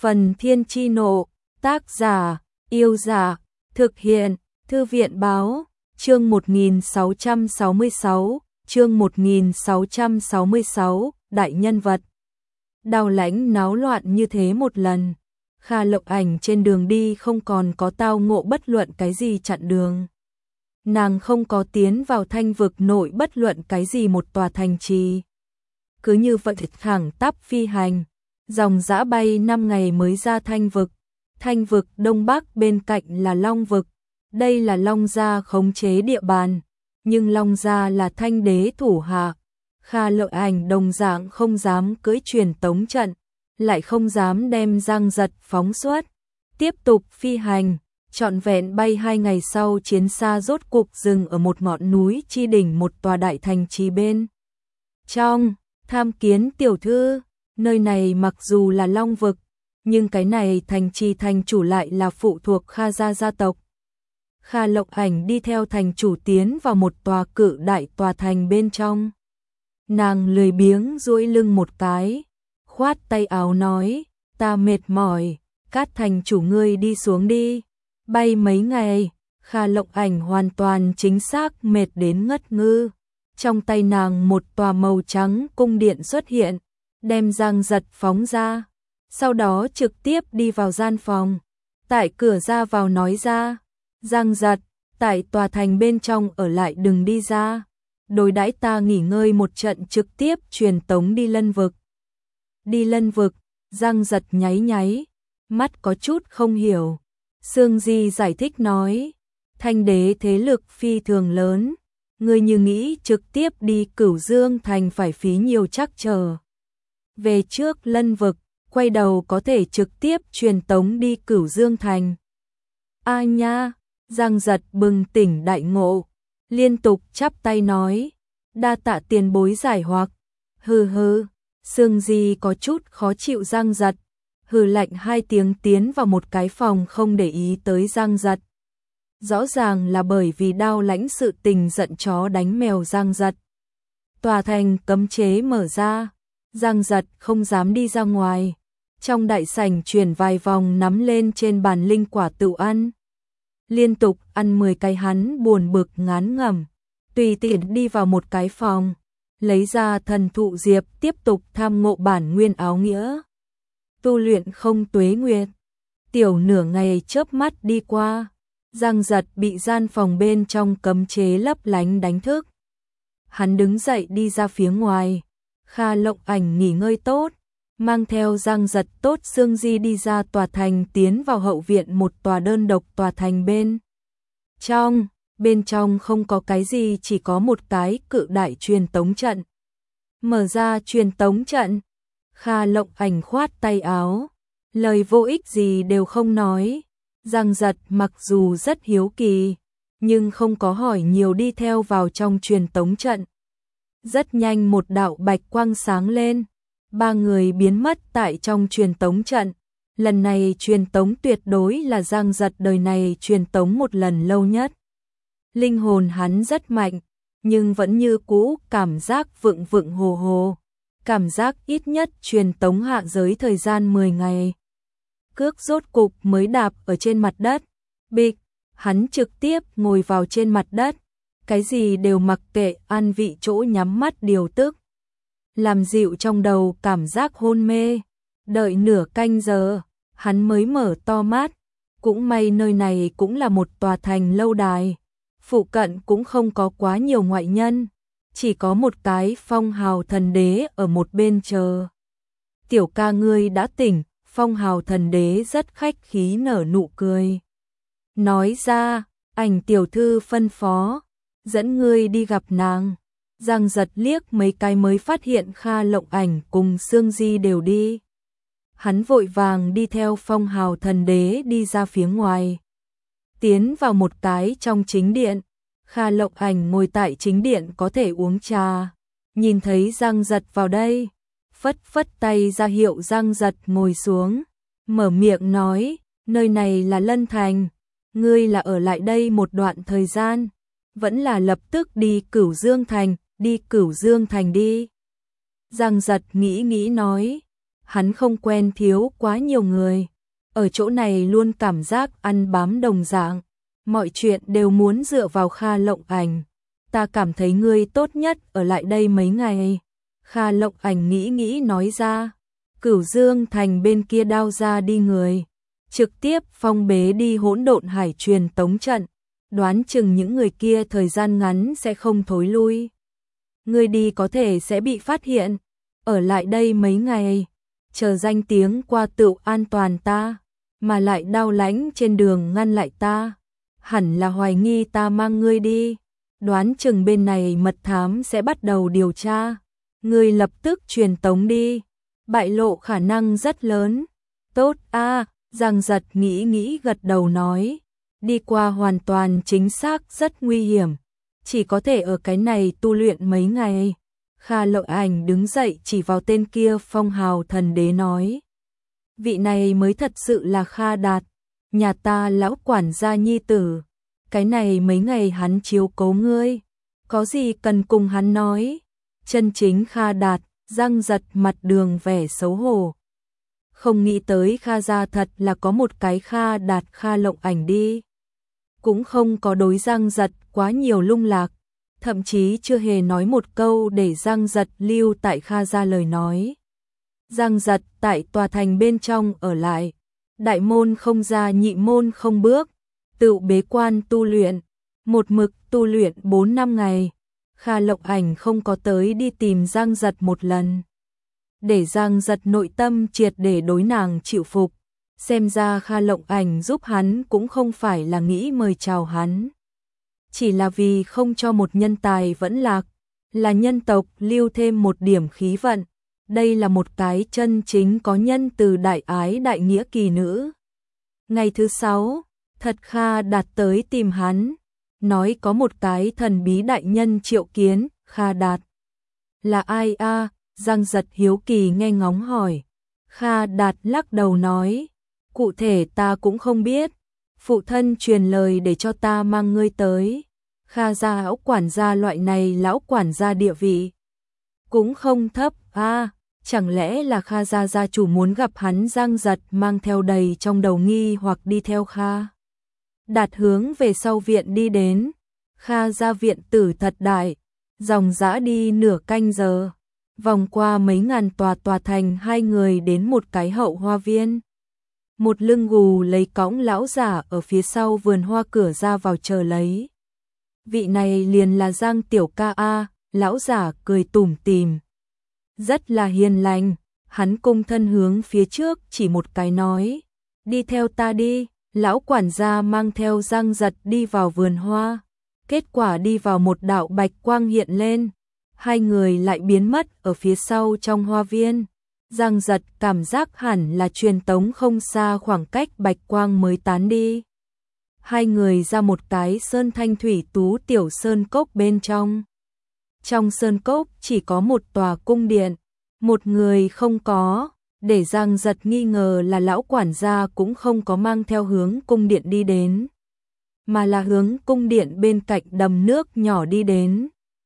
Phần Thiên Chi Nộ, tác giả, Yêu Giả, thực hiện, Thư viện Báo, chương 1666, đại nhân vật. Đào Lãnh náo loạn như thế một lần, Kha Lộng Ảnh trên đường đi không còn có tao ngộ bất luận cái gì chặn đường. Nàng không có tiến vào Thanh vực nội bất luận cái gì một tòa thành trì. Cứ như vậy thẳng tắp phi hành, dòng dã bay 5 ngày mới ra Thanh vực. Thanh vực đông bắc bên cạnh là Long vực, đây là Long gia khống chế địa bàn, nhưng Long gia là Thanh đế thủ hạ. Kha Lộng Ảnh đồng dạng không dám cưỡi truyền tống trận, lại không dám đem Giang Giật phóng xuất, tiếp tục phi hành. Trọn vẹn bay 2 ngày sau, chiến xa rốt cục dừng ở một ngọn núi chi đỉnh một tòa đại thành trì bên trong. Tham kiến tiểu thư, nơi này mặc dù là Long vực, nhưng cái này thành trì thành chủ lại là phụ thuộc Kha gia gia tộc. Kha Lộng Ảnh đi theo thành chủ tiến vào một tòa cự đại tòa thành bên trong. Nàng lười biếng duỗi lưng một cái, khoát tay áo nói, ta mệt mỏi, Cát thành chủ ngươi đi xuống đi. Bay mấy ngày, Kha Lộng Ảnh hoàn toàn chính xác mệt đến ngất ngư. Trong tay nàng một tòa màu trắng cung điện xuất hiện, đem Giang Giật phóng ra, sau đó trực tiếp đi vào gian phòng. Tại cửa ra vào nói ra, Giang Giật, tại tòa thành bên trong ở lại đừng đi ra, đối đãi ta nghỉ ngơi một trận trực tiếp truyền tống đi Lân vực. Đi Lân vực, Giang Giật nháy nháy, mắt có chút không hiểu. Sương Di giải thích nói, Thanh đế thế lực phi thường lớn, ngươi như nghĩ trực tiếp đi Cửu Dương thành phải phí nhiều trắc trở. Về trước Lân vực, quay đầu có thể trực tiếp truyền tống đi Cửu Dương thành. A nha, Giang Giật bừng tỉnh đại ngộ, liên tục chắp tay nói, đa tạ tiền bối giải hoặc. Hừ hừ, Sương Di có chút khó chịu Giang Giật, hừ lạnh 2 tiếng tiến vào một cái phòng không để ý tới Giang Giật. Rõ ràng là bởi vì Đao Lãnh sự tình giận chó đánh mèo Giang Giật. Tòa thành cấm chế mở ra, Giang Giật không dám đi ra ngoài. Trong đại sảnh chuyển vài vòng nắm lên trên bàn linh quả tự ăn. Liên tục ăn 10 cái hắn buồn bực ngán ngẩm, tùy tiện đi vào một cái phòng, lấy ra thần thụ diệp tiếp tục tham ngộ bản nguyên áo nghĩa. Tu luyện không tuế nguyệt, tiểu nửa ngày chớp mắt đi qua, Giang Giật bị gian phòng bên trong cấm chế lấp lánh đánh thức. Hắn đứng dậy đi ra phía ngoài, Kha Lộng Ảnh nghỉ ngơi tốt, mang theo Giang Giật tốt Sương Di đi ra tòa thành tiến vào hậu viện một tòa đơn độc tòa thành bên trong không có cái gì, chỉ có một cái cự đại truyền tống trận. Mở ra truyền tống trận, Kha Lộng Ảnh khoát tay áo, lời vô ích gì đều không nói. Giang Giật mặc dù rất hiếu kỳ, nhưng không có hỏi nhiều, đi theo vào trong truyền tống trận. Rất nhanh một đạo bạch quang sáng lên, 3 người biến mất tại trong truyền tống trận. Lần này truyền tống tuyệt đối là Giang Giật đời này truyền tống một lần lâu nhất. Linh hồn hắn rất mạnh, nhưng vẫn như cũ cảm giác vựng vựng hồ hồ. Cảm giác ít nhất truyền tống hạ giới thời gian 10 ngày. Cước rốt cục mới đạp ở trên mặt đất. Bịch, hắn trực tiếp ngồi vào trên mặt đất. Cái gì đều mặc kệ, an vị chỗ nhắm mắt điều tức. Làm dịu trong đầu cảm giác hôn mê. Đợi nửa canh giờ, hắn mới mở to mắt. Cũng may nơi này cũng là một tòa thành lâu đài. Phụ cận cũng không có quá nhiều ngoại nhân. Chỉ có một cái Phong Hào thần đế ở một bên chờ. Tiểu ca ngươi đã tỉnh. Phong Hào thần đế rất khách khí nở nụ cười. Nói ra, Ảnh tiểu thư phân phó, dẫn ngươi đi gặp nàng. Giang Giật liếc mấy cái mới phát hiện Kha Lộng Ảnh cùng Sương Di đều đi. Hắn vội vàng đi theo Phong Hào thần đế đi ra phía ngoài. Tiến vào một cái trong chính điện. Kha Lộng Ảnh ngồi tại chính điện có thể uống trà. Nhìn thấy Giang Giật vào đây, phất phất tay ra hiệu Giang Giật ngồi xuống. Mở miệng nói, nơi này là Lân thành, ngươi là ở lại đây một đoạn thời gian, vẫn là lập tức đi Cửu Dương thành. Đi Cửu Dương thành đi. Giang Giật nghĩ nói, hắn không quen thiếu quá nhiều người. Ở chỗ này luôn cảm giác ăn bám đồng dạng, mọi chuyện đều muốn dựa vào Kha Lộng Ảnh. Ta cảm thấy ngươi tốt nhất ở lại đây mấy ngày. Kha Lộng Ảnh nghĩ nghĩ nói ra. Cửu Dương Thành bên kia đao ra đi người, trực tiếp phong bế đi Hỗn Độn Hải truyền tống trận, đoán chừng những người kia thời gian ngắn sẽ không thối lui. Ngươi đi có thể sẽ bị phát hiện, ở lại đây mấy ngày, chờ danh tiếng qua tựu an toàn ta, mà lại Đao Lãnh trên đường ngăn lại ta, hẳn là hoài nghi ta mang ngươi đi, đoán chừng bên này mật thám sẽ bắt đầu điều tra, ngươi lập tức truyền tống đi, bại lộ khả năng rất lớn. Tốt a, Giang Giật nghĩ gật đầu nói, đi qua hoàn toàn chính xác rất nguy hiểm, chỉ có thể ở cái này tu luyện mấy ngày. Kha Lộng Ảnh đứng dậy chỉ vào tên kia phong hào thần đế nói, vị này mới thật sự là Kha Đạt, nhà ta lão quản gia nhi tử, cái này mấy ngày hắn chiếu cố ngươi, có gì cần cùng hắn nói. Chân chính Kha Đạt, Giang Giật mặt đường vẻ xấu hổ. Không nghĩ tới Kha gia thật là có một cái Kha Đạt. Kha Lộng Ảnh đi cũng không có đối Giang Giật quá nhiều lung lạc, thậm chí chưa hề nói một câu để Giang Giật lưu tại Kha gia lời nói. Giang Giật tại tòa thành bên trong ở lại, đại môn không ra nhị môn không bước, tự bế quan tu luyện, một mực tu luyện 4 năm ngày. Kha Lộng Ảnh không có tới đi tìm Giang Giật một lần, để Giang Giật nội tâm triệt để đối nàng chịu phục. Xem ra Kha Lộng Ảnh giúp hắn cũng không phải là nghĩ mời chào hắn, chỉ là vì không cho một nhân tài vẫn lạc, là nhân tộc lưu thêm một điểm khí vận. Đây là một cái chân chính có nhân từ đại ái đại nghĩa kỳ nữ. Ngày thứ 6, thật Kha Đạt tới tìm hắn, nói có một cái thần bí đại nhân triệu kiến. Kha Đạt là ai a? Giang Giật hiếu kỳ nghe ngóng hỏi. Kha Đạt lắc đầu nói, cụ thể ta cũng không biết, phụ thân truyền lời để cho ta mang ngươi tới. Kha gia lão quản gia loại này lão quản gia địa vị cũng không thấp a, chẳng lẽ là Kha gia gia chủ muốn gặp hắn? Giang Giật mang theo đầy trong đầu nghi hoặc đi theo Kha Đạt hướng về sau viện đi đến. Kha gia viện tử thật đại, dòng dã đi nửa canh giờ, vòng qua mấy ngàn tòa thành, hai người đến một cái hậu hoa viên. Một lưng gù lấy cõng lão giả ở phía sau vườn hoa cửa ra vào chờ lấy. Vị này liền là Giang tiểu ca a. Lão giả cười tủm tỉm, rất là hiền lành, hắn cung thân hướng phía trước chỉ một cái nói, đi theo ta đi. Lão quản gia mang theo Giang Giật đi vào vườn hoa, kết quả đi vào một đạo bạch quang hiện lên, hai người lại biến mất ở phía sau trong hoa viên. Giang Giật cảm giác hẳn là truyền tống không xa khoảng cách bạch quang mới tán đi. Hai người ra một cái sơn thanh thủy tú tiểu sơn cốc bên trong. Trong sơn cốc chỉ có một tòa cung điện, một người không có, để Giang Giật nghi ngờ là lão quản gia cũng không có mang theo hướng cung điện đi đến, mà là hướng cung điện bên cạnh đầm nước nhỏ đi đến.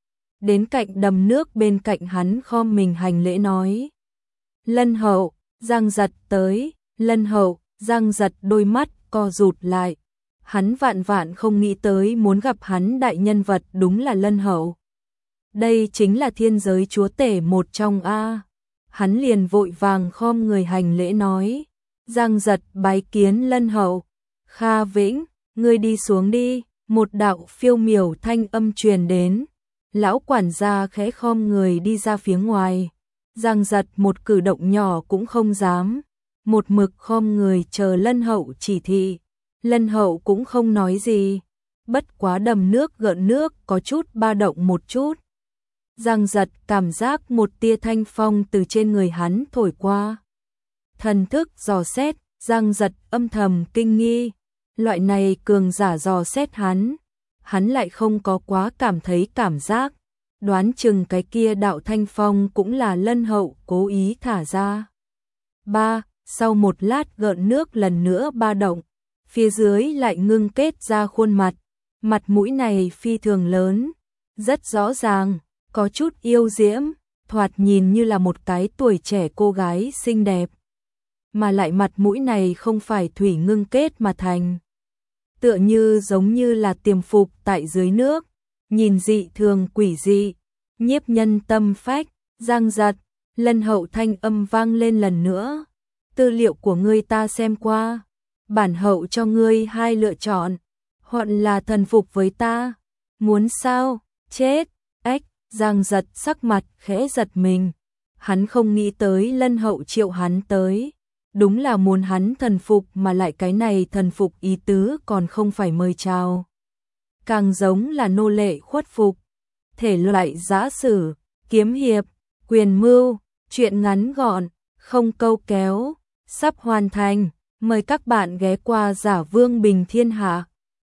Đến cạnh đầm nước bên cạnh hắn khom mình hành lễ nói, Lân hậu. Giang Giật tới. Lân hậu. Giang Giật đôi mắt co rụt lại, hắn vạn không nghĩ tới muốn gặp hắn đại nhân vật đúng là Lân hậu. Đây chính là thiên giới chúa tể một trong a. Hắn liền vội vàng khom người hành lễ nói, Giang Giật bái kiến Lân hậu. Kha Vĩnh, ngươi đi xuống đi. Một đạo phiêu miểu thanh âm truyền đến. Lão quản gia khẽ khom người đi ra phía ngoài. Giang Giật một cử động nhỏ cũng không dám, một mực khom người chờ Lân hậu chỉ thị. Lân hậu cũng không nói gì, bất quá đầm nước gợn nước có chút ba động một chút. Giang Giật cảm giác một tia thanh phong từ trên người hắn thổi qua. Thần thức dò xét, Giang Giật âm thầm kinh nghi, loại này cường giả dò xét hắn lại không có quá cảm thấy cảm giác, đoán chừng cái kia đạo thanh phong cũng là Lân hậu cố ý thả ra. Sau một lát gợn nước lần nữa ba động, phía dưới lại ngưng kết ra khuôn mặt mũi này phi thường lớn, rất rõ ràng, có chút yêu diễm, thoạt nhìn như là một cái tuổi trẻ cô gái xinh đẹp. Mà lại mặt mũi này không phải thủy ngưng kết mà thành. Tựa như giống như là tiềm phục tại dưới nước, nhìn dị thường quỷ dị, nhiếp nhân tâm phách, giang giật, Lân Hậu thanh âm vang lên lần nữa. Tư liệu của ngươi ta xem qua, bản hậu cho ngươi hai lựa chọn, hoặc là thần phục với ta, muốn sao, chết, ếch, giang giật sắc mặt khẽ giật mình, hắn không nghĩ tới Lân Hậu triệu hắn tới. Đúng là muốn hắn thần phục mà lại cái này thần phục ý tứ còn không phải mời chào. Càng giống là nô lệ khuất phục. Thể loại giã sử, kiếm hiệp, quyền mưu, truyện ngắn gọn, không câu kéo, sắp hoàn thành. Mời các bạn ghé qua Giả Vương Bình Thiên Hạ.